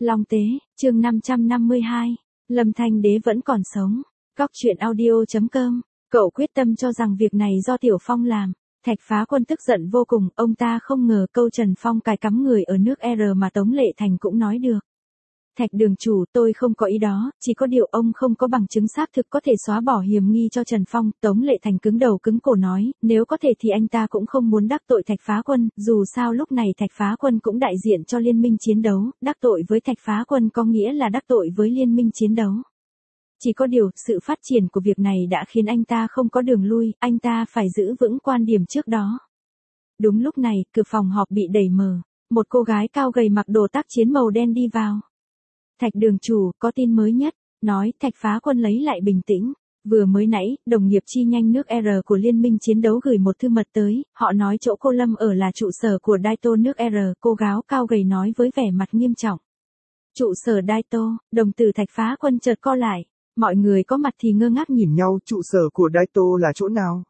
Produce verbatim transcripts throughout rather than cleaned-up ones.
Long Tế, chương năm trăm năm mươi hai, Lâm Thanh Đế vẫn còn sống. Cóc truyện audio.com, cậu quyết tâm cho rằng việc này do Tiểu Phong làm. Thạch Phá Quân tức giận vô cùng, ông ta không ngờ câu Trần Phong cài cắm người ở nước R mà Tống Lệ Thành cũng nói được. Thạch đường chủ, tôi không có ý đó, chỉ có điều ông không có bằng chứng xác thực có thể xóa bỏ hiểm nghi cho Trần Phong. Tống Lệ Thành cứng đầu cứng cổ nói, nếu có thể thì anh ta cũng không muốn đắc tội Thạch Phá Quân, dù sao lúc này Thạch Phá Quân cũng đại diện cho liên minh chiến đấu, đắc tội với Thạch Phá Quân có nghĩa là đắc tội với liên minh chiến đấu. Chỉ có điều, sự phát triển của việc này đã khiến anh ta không có đường lui, anh ta phải giữ vững quan điểm trước đó. Đúng lúc này, cửa phòng họp bị đẩy mở, một cô gái cao gầy mặc đồ tác chiến màu đen đi vào. Thạch đường chủ, có tin mới nhất, nói. Thạch Phá Quân lấy lại bình tĩnh. Vừa mới nãy, đồng nghiệp chi nhanh nước R của liên minh chiến đấu gửi một thư mật tới, họ nói chỗ cô Lâm ở là trụ sở của Daito nước R, cô gáo cao gầy nói với vẻ mặt nghiêm trọng. Trụ sở Daito, đồng tử Thạch Phá Quân chợt co lại, mọi người có mặt thì ngơ ngác nhìn nhau. Trụ sở của Daito là chỗ nào?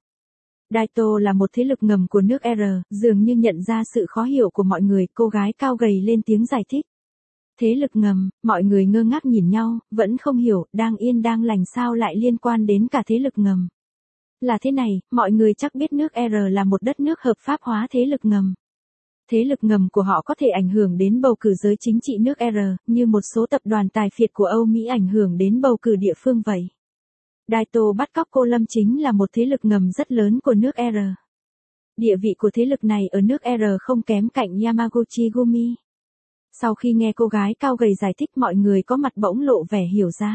Daito là một thế lực ngầm của nước R, dường như nhận ra sự khó hiểu của mọi người, cô gái cao gầy lên tiếng giải thích. Thế lực ngầm, mọi người ngơ ngác nhìn nhau, vẫn không hiểu, đang yên đang lành sao lại liên quan đến cả thế lực ngầm. Là thế này, mọi người chắc biết nước R là một đất nước hợp pháp hóa thế lực ngầm. Thế lực ngầm của họ có thể ảnh hưởng đến bầu cử giới chính trị nước R, như một số tập đoàn tài phiệt của Âu Mỹ ảnh hưởng đến bầu cử địa phương vậy. Daito bắt cóc cô Lâm chính là một thế lực ngầm rất lớn của nước R. Địa vị của thế lực này ở nước R không kém cạnh Yamaguchi Gumi. Sau khi nghe cô gái cao gầy giải thích, mọi người có mặt bỗng lộ vẻ hiểu ra.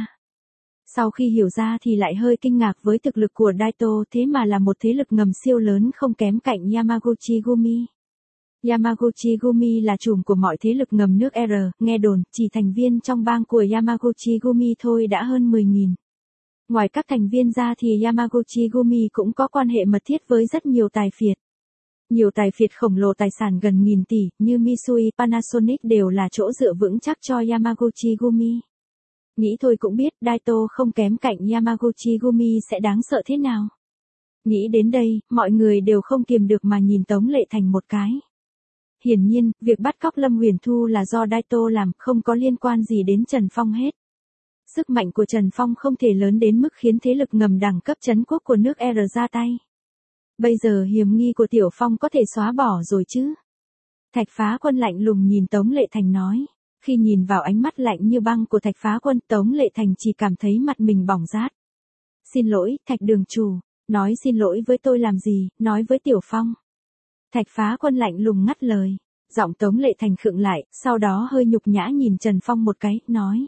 Sau khi hiểu ra thì lại hơi kinh ngạc với thực lực của Daito, thế mà là một thế lực ngầm siêu lớn không kém cạnh Yamaguchi Gumi. Yamaguchi Gumi là trùm của mọi thế lực ngầm nước R, nghe đồn, chỉ thành viên trong bang của Yamaguchi Gumi thôi đã hơn mười nghìn. Ngoài các thành viên ra thì Yamaguchi Gumi cũng có quan hệ mật thiết với rất nhiều tài phiệt. Nhiều tài phiệt khổng lồ tài sản gần nghìn tỷ, như Mitsui, Panasonic đều là chỗ dựa vững chắc cho Yamaguchi Gumi. Nghĩ thôi cũng biết, Daito không kém cạnh Yamaguchi Gumi sẽ đáng sợ thế nào. Nghĩ đến đây, mọi người đều không kiềm được mà nhìn Tống Lệ Thành một cái. Hiển nhiên, việc bắt cóc Lâm Huyền Thu là do Daito làm, không có liên quan gì đến Trần Phong hết. Sức mạnh của Trần Phong không thể lớn đến mức khiến thế lực ngầm đẳng cấp trấn quốc của nước R ra tay. Bây giờ hiểm nghi của Tiểu Phong có thể xóa bỏ rồi chứ? Thạch Phá Quân lạnh lùng nhìn Tống Lệ Thành nói. Khi nhìn vào ánh mắt lạnh như băng của Thạch Phá Quân, Tống Lệ Thành chỉ cảm thấy mặt mình bỏng rát. Xin lỗi, Thạch đường chủ. Nói xin lỗi với tôi làm gì, nói với Tiểu Phong. Thạch Phá Quân lạnh lùng ngắt lời. Giọng Tống Lệ Thành khựng lại, sau đó hơi nhục nhã nhìn Trần Phong một cái, nói.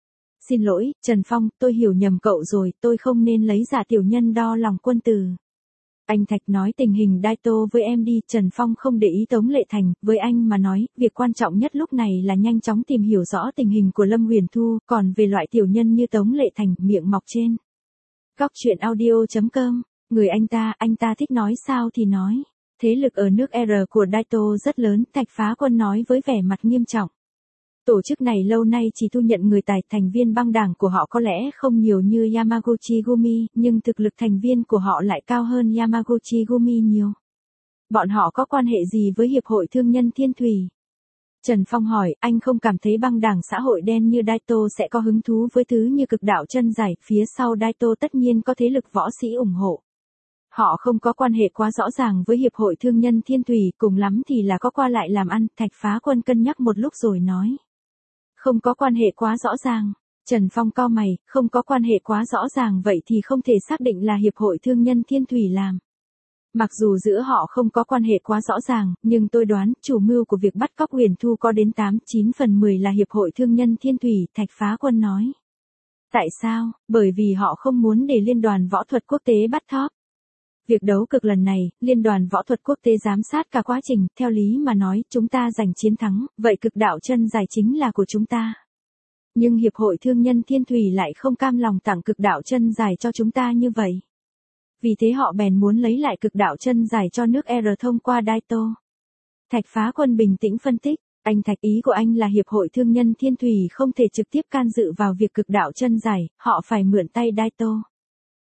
Xin lỗi, Trần Phong, tôi hiểu nhầm cậu rồi, tôi không nên lấy giả tiểu nhân đo lòng quân tử. Anh Thạch nói tình hình Daito với em đi. Trần Phong không để ý Tống Lệ Thành, với anh mà nói, việc quan trọng nhất lúc này là nhanh chóng tìm hiểu rõ tình hình của Lâm Huyền Thu, còn về loại tiểu nhân như Tống Lệ Thành, miệng mọc trên. Cóc truyện audio.com, người anh ta, anh ta thích nói sao thì nói. Thế lực ở nước R của Daito rất lớn, Thạch Phá Quân nói với vẻ mặt nghiêm trọng. Tổ chức này lâu nay chỉ thu nhận người tài, thành viên băng đảng của họ có lẽ không nhiều như Yamaguchi Gumi, nhưng thực lực thành viên của họ lại cao hơn Yamaguchi Gumi nhiều. Bọn họ có quan hệ gì với Hiệp hội Thương nhân Thiên Thủy? Trần Phong hỏi, anh không cảm thấy băng đảng xã hội đen như Daito sẽ có hứng thú với thứ như cực đạo chân giải, phía sau Daito tất nhiên có thế lực võ sĩ ủng hộ. Họ không có quan hệ quá rõ ràng với Hiệp hội Thương nhân Thiên Thủy, cùng lắm thì là có qua lại làm ăn. Thạch Phá Quân cân nhắc một lúc rồi nói. Không có quan hệ quá rõ ràng. Trần Phong cau mày, không có quan hệ quá rõ ràng vậy thì không thể xác định là Hiệp hội Thương nhân Thiên Thủy làm. Mặc dù giữa họ không có quan hệ quá rõ ràng, nhưng tôi đoán chủ mưu của việc bắt cóc Huyền Thu có đến tám chín phần mười là Hiệp hội Thương nhân Thiên Thủy, Thạch Phá Quân nói. Tại sao? Bởi vì họ không muốn để Liên đoàn Võ thuật Quốc tế bắt cóc. Việc đấu cực lần này, Liên đoàn Võ thuật Quốc tế giám sát cả quá trình, theo lý mà nói, chúng ta giành chiến thắng, vậy cực đạo chân giải chính là của chúng ta. Nhưng Hiệp hội Thương nhân Thiên Thủy lại không cam lòng tặng cực đạo chân giải cho chúng ta như vậy. Vì thế họ bèn muốn lấy lại cực đạo chân giải cho nước R thông qua Daito. Thạch Phá Quân bình tĩnh phân tích, anh Thạch, ý của anh là Hiệp hội Thương nhân Thiên Thủy không thể trực tiếp can dự vào việc cực đạo chân giải, họ phải mượn tay Daito.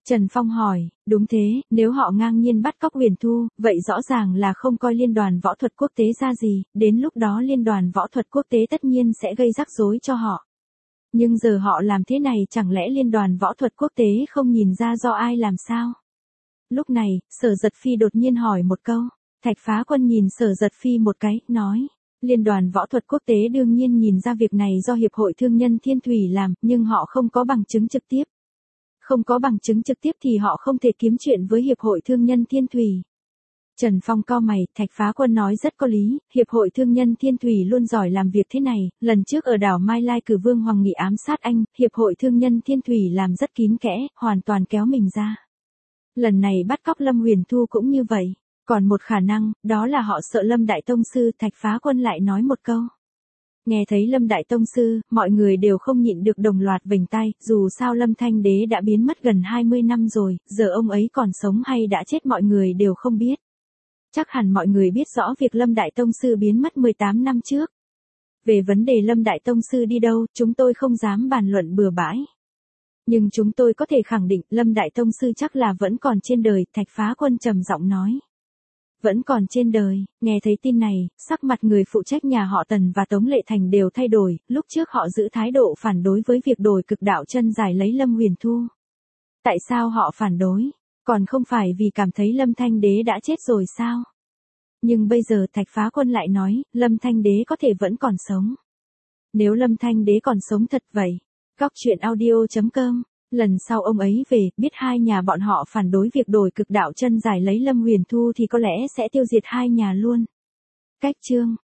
Trần Phong hỏi, đúng thế, nếu họ ngang nhiên bắt cóc Huyền Thu, vậy rõ ràng là không coi Liên đoàn Võ thuật Quốc tế ra gì, đến lúc đó Liên đoàn Võ thuật Quốc tế tất nhiên sẽ gây rắc rối cho họ. Nhưng giờ họ làm thế này chẳng lẽ Liên đoàn Võ thuật Quốc tế không nhìn ra do ai làm sao? Lúc này, Sở Giật Phi đột nhiên hỏi một câu. Thạch Phá Quân nhìn Sở Giật Phi một cái, nói. Liên đoàn Võ thuật Quốc tế đương nhiên nhìn ra việc này do Hiệp hội Thương nhân Thiên Thủy làm, nhưng họ không có bằng chứng trực tiếp. Không có bằng chứng trực tiếp thì họ không thể kiếm chuyện với Hiệp hội Thương nhân Thiên Thủy. Trần Phong cau mày, Thạch Phá Quân nói rất có lý, Hiệp hội Thương nhân Thiên Thủy luôn giỏi làm việc thế này, lần trước ở đảo Mai Lai cử Vương Hoàng Nghị ám sát anh, Hiệp hội Thương nhân Thiên Thủy làm rất kín kẽ, hoàn toàn kéo mình ra. Lần này bắt cóc Lâm Huyền Thu cũng như vậy, còn một khả năng, đó là họ sợ Lâm Đại Tông Sư, Thạch Phá Quân lại nói một câu. Nghe thấy Lâm Đại Tông Sư, mọi người đều không nhịn được đồng loạt vểnh tai, dù sao Lâm Thanh Đế đã biến mất gần hai mươi năm rồi, giờ ông ấy còn sống hay đã chết mọi người đều không biết. Chắc hẳn mọi người biết rõ việc Lâm Đại Tông Sư biến mất mười tám năm trước. Về vấn đề Lâm Đại Tông Sư đi đâu, chúng tôi không dám bàn luận bừa bãi. Nhưng chúng tôi có thể khẳng định Lâm Đại Tông Sư chắc là vẫn còn trên đời, Thạch Phá Quân trầm giọng nói. Vẫn còn trên đời, nghe thấy tin này, sắc mặt người phụ trách nhà họ Tần và Tống Lệ Thành đều thay đổi, lúc trước họ giữ thái độ phản đối với việc đổi cực đạo chân dài lấy Lâm Huyền Thu. Tại sao họ phản đối? Còn không phải vì cảm thấy Lâm Thanh Đế đã chết rồi sao? Nhưng bây giờ Thạch Phá Quân lại nói, Lâm Thanh Đế có thể vẫn còn sống. Nếu Lâm Thanh Đế còn sống thật vậy. Góc truyện audio chấm com, lần sau ông ấy về, biết hai nhà bọn họ phản đối việc đổi cực đạo chân dài lấy Lâm Huyền Thu thì có lẽ sẽ tiêu diệt hai nhà luôn. Cách chương